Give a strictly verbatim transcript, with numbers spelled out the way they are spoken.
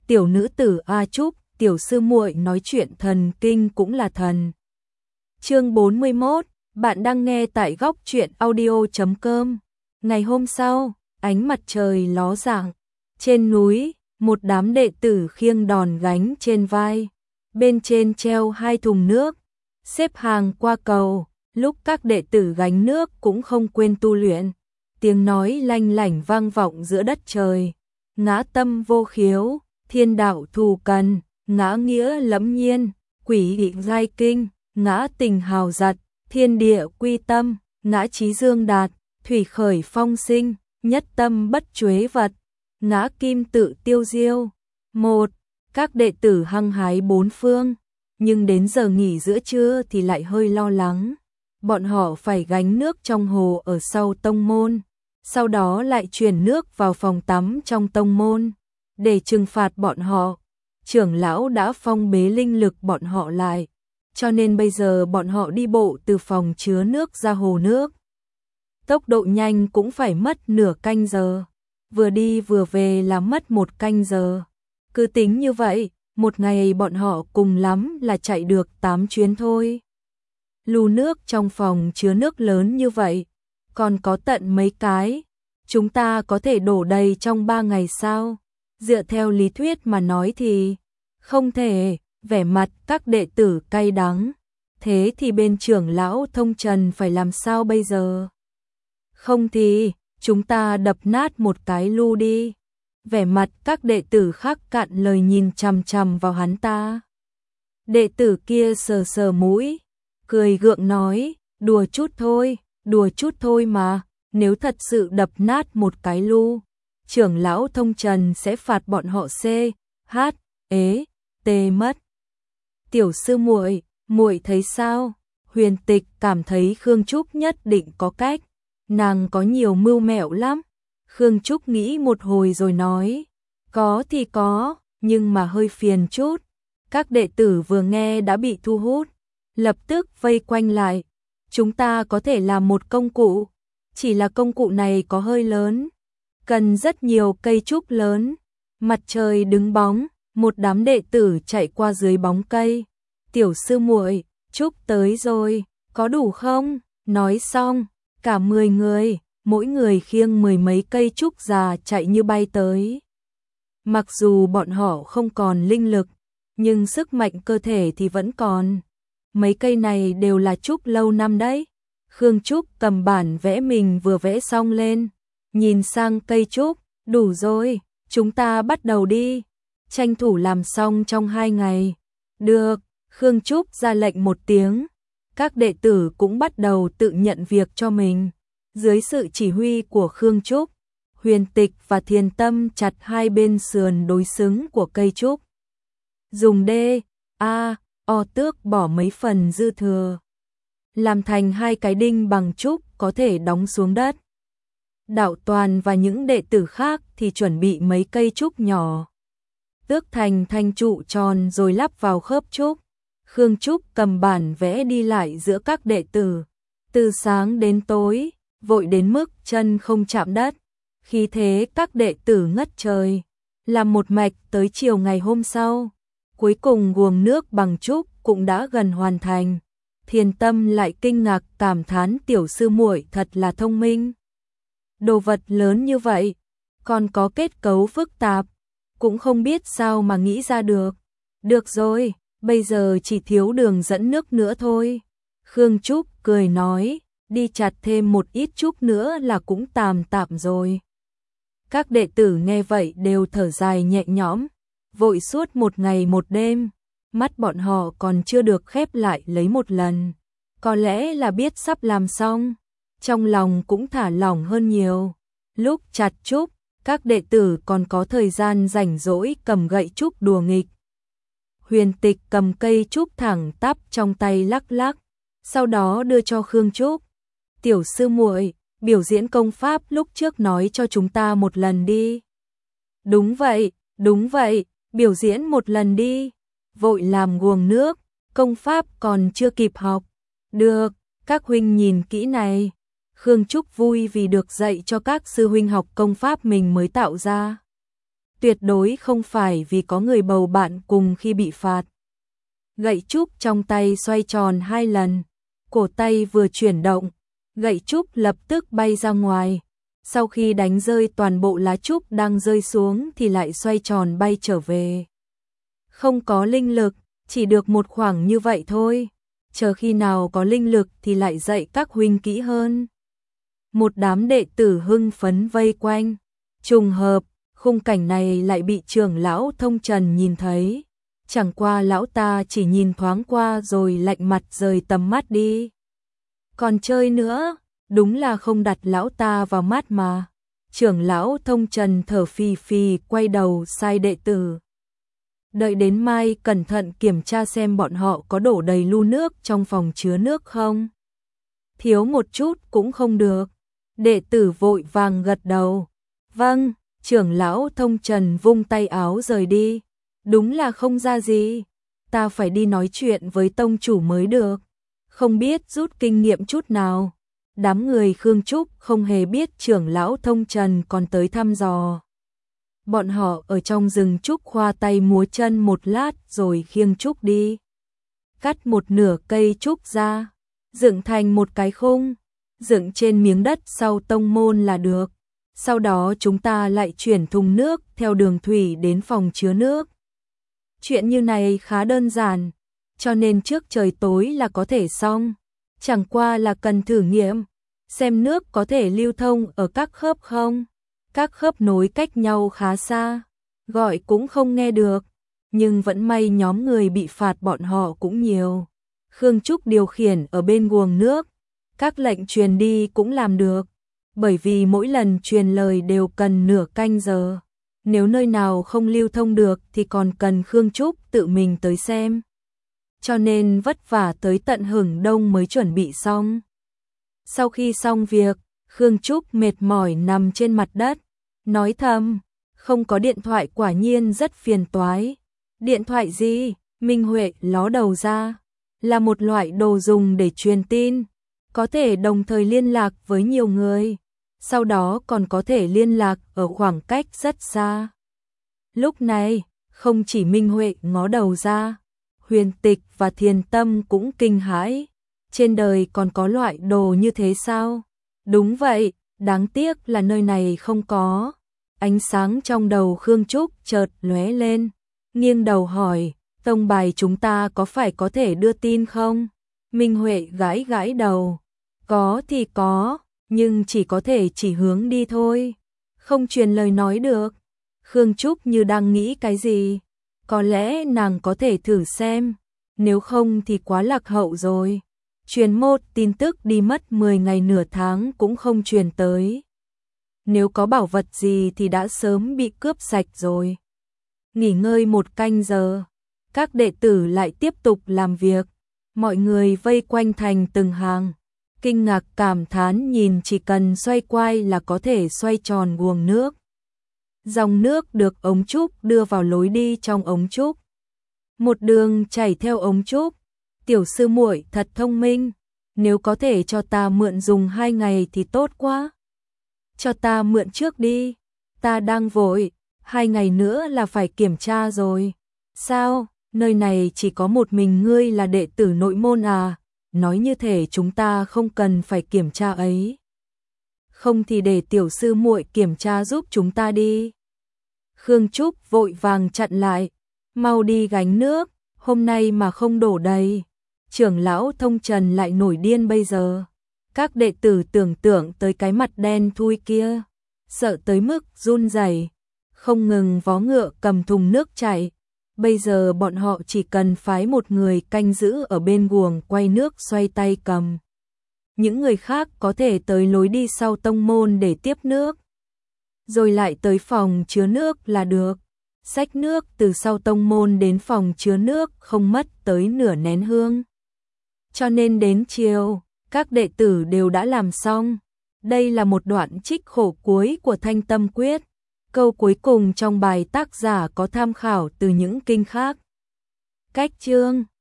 tiểu nữ tử A Trúc, tiểu sư muội nói chuyện thần kinh cũng là thần. Chương bốn mươi mốt, bạn đang nghe tại góc truyện audio chấm com. Ngày hôm sau, ánh mặt trời ló dạng, trên núi, một đám đệ tử khiêng đòn gánh trên vai, bên trên treo hai thùng nước, xếp hàng qua cầu, lúc các đệ tử gánh nước cũng không quên tu luyện, tiếng nói lanh lảnh vang vọng giữa đất trời, ngã tâm vô khiếu, thiên đạo thù cần, ngã nghĩa lẫm nhiên, quỷ định giai kinh, ngã tình hào giật, thiên địa quy tâm, ngã trí dương đạt, thủy khởi phong sinh, nhất tâm bất chuế vật, ngã kim tự tiêu diêu. Một, các đệ tử hăng hái bốn phương, nhưng đến giờ nghỉ giữa trưa thì lại hơi lo lắng. Bọn họ phải gánh nước trong hồ ở sau tông môn, sau đó lại chuyển nước vào phòng tắm trong tông môn. Để trừng phạt bọn họ, trưởng lão đã phong bế linh lực bọn họ lại, cho nên bây giờ bọn họ đi bộ từ phòng chứa nước ra hồ nước. Tốc độ nhanh cũng phải mất nửa canh giờ, vừa đi vừa về là mất một canh giờ. Cứ tính như vậy, một ngày bọn họ cùng lắm là chạy được tám chuyến thôi. Lu nước trong phòng chứa nước lớn như vậy, còn có tận mấy cái, chúng ta có thể đổ đầy trong ba ngày sao? Dựa theo lý thuyết mà nói thì không thể. Vẻ mặt các đệ tử cay đắng. Thế thì bên trưởng lão Thông Trần phải làm sao bây giờ? Không thì, chúng ta đập nát một cái lu đi. Vẻ mặt các đệ tử khác cạn lời nhìn chằm chằm vào hắn ta. Đệ tử kia sờ sờ mũi, cười gượng nói, đùa chút thôi, đùa chút thôi mà, nếu thật sự đập nát một cái lu, trưởng lão Thông Trần sẽ phạt bọn họ C, H, ế, T mất. Tiểu sư muội, muội thấy sao? Huyền Tịch cảm thấy Khương Trúc nhất định có cách, nàng có nhiều mưu mẹo lắm. Khương Trúc nghĩ một hồi rồi nói, có thì có, nhưng mà hơi phiền chút. Các đệ tử vừa nghe đã bị thu hút, lập tức vây quanh lại. Chúng ta có thể làm một công cụ, chỉ là công cụ này có hơi lớn, cần rất nhiều cây trúc lớn. Mặt trời đứng bóng, một đám đệ tử chạy qua dưới bóng cây. Tiểu sư muội, trúc tới rồi, có đủ không? Nói xong, cả mười người, mỗi người khiêng mười mấy cây trúc già chạy như bay tới. Mặc dù bọn họ không còn linh lực, nhưng sức mạnh cơ thể thì vẫn còn. Mấy cây này đều là trúc lâu năm đấy. Khương Trúc cầm bản vẽ mình vừa vẽ xong lên, nhìn sang cây trúc, đủ rồi, chúng ta bắt đầu đi. Tranh thủ làm xong trong hai ngày. Được, Khương Trúc ra lệnh một tiếng. Các đệ tử cũng bắt đầu tự nhận việc cho mình. Dưới sự chỉ huy của Khương Trúc, Huyền Tịch và Thiền Tâm chặt hai bên sườn đối xứng của cây trúc. Dùng D, A, O tước bỏ mấy phần dư thừa, làm thành hai cái đinh bằng trúc có thể đóng xuống đất. Đạo Toàn và những đệ tử khác thì chuẩn bị mấy cây trúc nhỏ, tước thành thanh trụ tròn rồi lắp vào khớp trúc. Khương Trúc cầm bản vẽ đi lại giữa các đệ tử, từ sáng đến tối, vội đến mức chân không chạm đất, khí thế các đệ tử ngất trời. Làm một mạch tới chiều ngày hôm sau, cuối cùng guồng nước bằng trúc cũng đã gần hoàn thành. Thiền Tâm lại kinh ngạc cảm thán tiểu sư muội thật là thông minh. Đồ vật lớn như vậy, còn có kết cấu phức tạp, cũng không biết sao mà nghĩ ra được. Được rồi, bây giờ chỉ thiếu đường dẫn nước nữa thôi. Khương Trúc cười nói, đi chặt thêm một ít trúc nữa là cũng tạm tạm rồi. Các đệ tử nghe vậy đều thở dài nhẹ nhõm, vội suốt một ngày một đêm, mắt bọn họ còn chưa được khép lại lấy một lần. Có lẽ là biết sắp làm xong, trong lòng cũng thả lỏng hơn nhiều. Lúc chặt trúc, các đệ tử còn có thời gian rảnh rỗi cầm gậy trúc đùa nghịch. Huyền Tịch cầm cây trúc thẳng tắp trong tay lắc lắc, sau đó đưa cho Khương Trúc. Tiểu sư muội, biểu diễn công pháp lúc trước nói cho chúng ta một lần đi. Đúng vậy, đúng vậy, biểu diễn một lần đi. Vội làm guồng nước, công pháp còn chưa kịp học. Được, các huynh nhìn kỹ này. Khương Trúc vui vì được dạy cho các sư huynh học công pháp mình mới tạo ra. tuyệt đối không phải vì có người bầu bạn cùng khi bị phạt. Gậy trúc trong tay xoay tròn hai lần, cổ tay vừa chuyển động, gậy trúc lập tức bay ra ngoài. Sau khi đánh rơi toàn bộ lá trúc đang rơi xuống thì lại xoay tròn bay trở về. Không có linh lực, chỉ được một khoảng như vậy thôi. Chờ khi nào có linh lực thì lại dạy các huynh kỹ hơn. Một đám đệ tử hưng phấn vây quanh. Trùng hợp, khung cảnh này lại bị trưởng lão Thông Trần nhìn thấy. Chẳng qua lão ta chỉ nhìn thoáng qua rồi lạnh mặt rời tầm mắt đi. Còn chơi nữa, đúng là không đặt lão ta vào mắt mà. Trưởng lão Thông Trần thở phì phì quay đầu sai đệ tử. Đợi đến mai cẩn thận kiểm tra xem bọn họ có đổ đầy lu nước trong phòng chứa nước không. Thiếu một chút cũng không được. Đệ tử vội vàng gật đầu. Vâng, trưởng lão Thông Trần vung tay áo rời đi. Đúng là không ra gì. Ta phải đi nói chuyện với tông chủ mới được. Không biết rút kinh nghiệm chút nào. Đám người Khương Trúc không hề biết trưởng lão Thông Trần còn tới thăm dò. Bọn họ ở trong rừng trúc khoa tay múa chân một lát rồi khiêng trúc đi. Cắt một nửa cây trúc ra, dựng thành một cái khung, dựng trên miếng đất sau tông môn là được. Sau đó chúng ta lại chuyển thùng nước theo đường thủy đến phòng chứa nước. Chuyện như này khá đơn giản, cho nên trước trời tối là có thể xong. Chẳng qua là cần thử nghiệm, xem nước có thể lưu thông ở các khớp không. Các khớp nối cách nhau khá xa, gọi cũng không nghe được, nhưng vẫn may nhóm người bị phạt bọn họ cũng nhiều. Khương Trúc điều khiển ở bên guồng nước, các lệnh truyền đi cũng làm được, bởi vì mỗi lần truyền lời đều cần nửa canh giờ. Nếu nơi nào không lưu thông được thì còn cần Khương Trúc tự mình tới xem. Cho nên vất vả tới tận hửng đông mới chuẩn bị xong. Sau khi xong việc, Khương Trúc mệt mỏi nằm trên mặt đất, nói thầm, không có điện thoại quả nhiên rất phiền toái. Điện thoại gì? Minh Huệ ló đầu ra, là một loại đồ dùng để truyền tin, có thể đồng thời liên lạc với nhiều người, sau đó còn có thể liên lạc ở khoảng cách rất xa. Lúc này, không chỉ Minh Huệ ngó đầu ra, Huyền Tịch và Thiền Tâm cũng kinh hãi. Trên đời còn có loại đồ như thế sao? Đúng vậy, đáng tiếc là nơi này không có. Ánh sáng trong đầu Khương Trúc chợt lóe lên, nghiêng đầu hỏi, tông bài chúng ta có phải có thể đưa tin không? Minh Huệ gãi gãi đầu, có thì có, nhưng chỉ có thể chỉ hướng đi thôi, không truyền lời nói được. Khương Trúc như đang nghĩ cái gì, có lẽ nàng có thể thử xem, nếu không thì quá lạc hậu rồi. Truyền một tin tức đi mất mười ngày nửa tháng cũng không truyền tới. Nếu có bảo vật gì thì đã sớm bị cướp sạch rồi. Nghỉ ngơi một canh giờ, các đệ tử lại tiếp tục làm việc. Mọi người vây quanh thành từng hàng, kinh ngạc cảm thán nhìn chỉ cần xoay quay là có thể xoay tròn guồng nước. Dòng nước được ống trúc đưa vào lối đi trong ống trúc. Một đường chảy theo ống trúc. Tiểu sư muội thật thông minh, nếu có thể cho ta mượn dùng hai ngày thì tốt quá. Cho ta mượn trước đi, ta đang vội, hai ngày nữa là phải kiểm tra rồi. Sao, nơi này chỉ có một mình ngươi là đệ tử nội môn à? Nói như thể chúng ta không cần phải kiểm tra ấy. Không thì để tiểu sư muội kiểm tra giúp chúng ta đi. Khương Trúc vội vàng chặn lại, mau đi gánh nước, hôm nay mà không đổ đầy. Trưởng lão Thông Trần lại nổi điên bây giờ. Các đệ tử tưởng tượng tới cái mặt đen thui kia, sợ tới mức run rẩy, không ngừng vó ngựa cầm thùng nước chạy. Bây giờ bọn họ chỉ cần phái một người canh giữ ở bên guồng quay nước xoay tay cầm. Những người khác có thể tới lối đi sau tông môn để tiếp nước, rồi lại tới phòng chứa nước là được. Xách nước từ sau tông môn đến phòng chứa nước không mất tới nửa nén hương. Cho nên đến chiều, các đệ tử đều đã làm xong. Đây là một đoạn trích khổ cuối của Thanh Tâm Quyết. Câu cuối cùng trong bài tác giả có tham khảo từ những kinh khác. Cách chương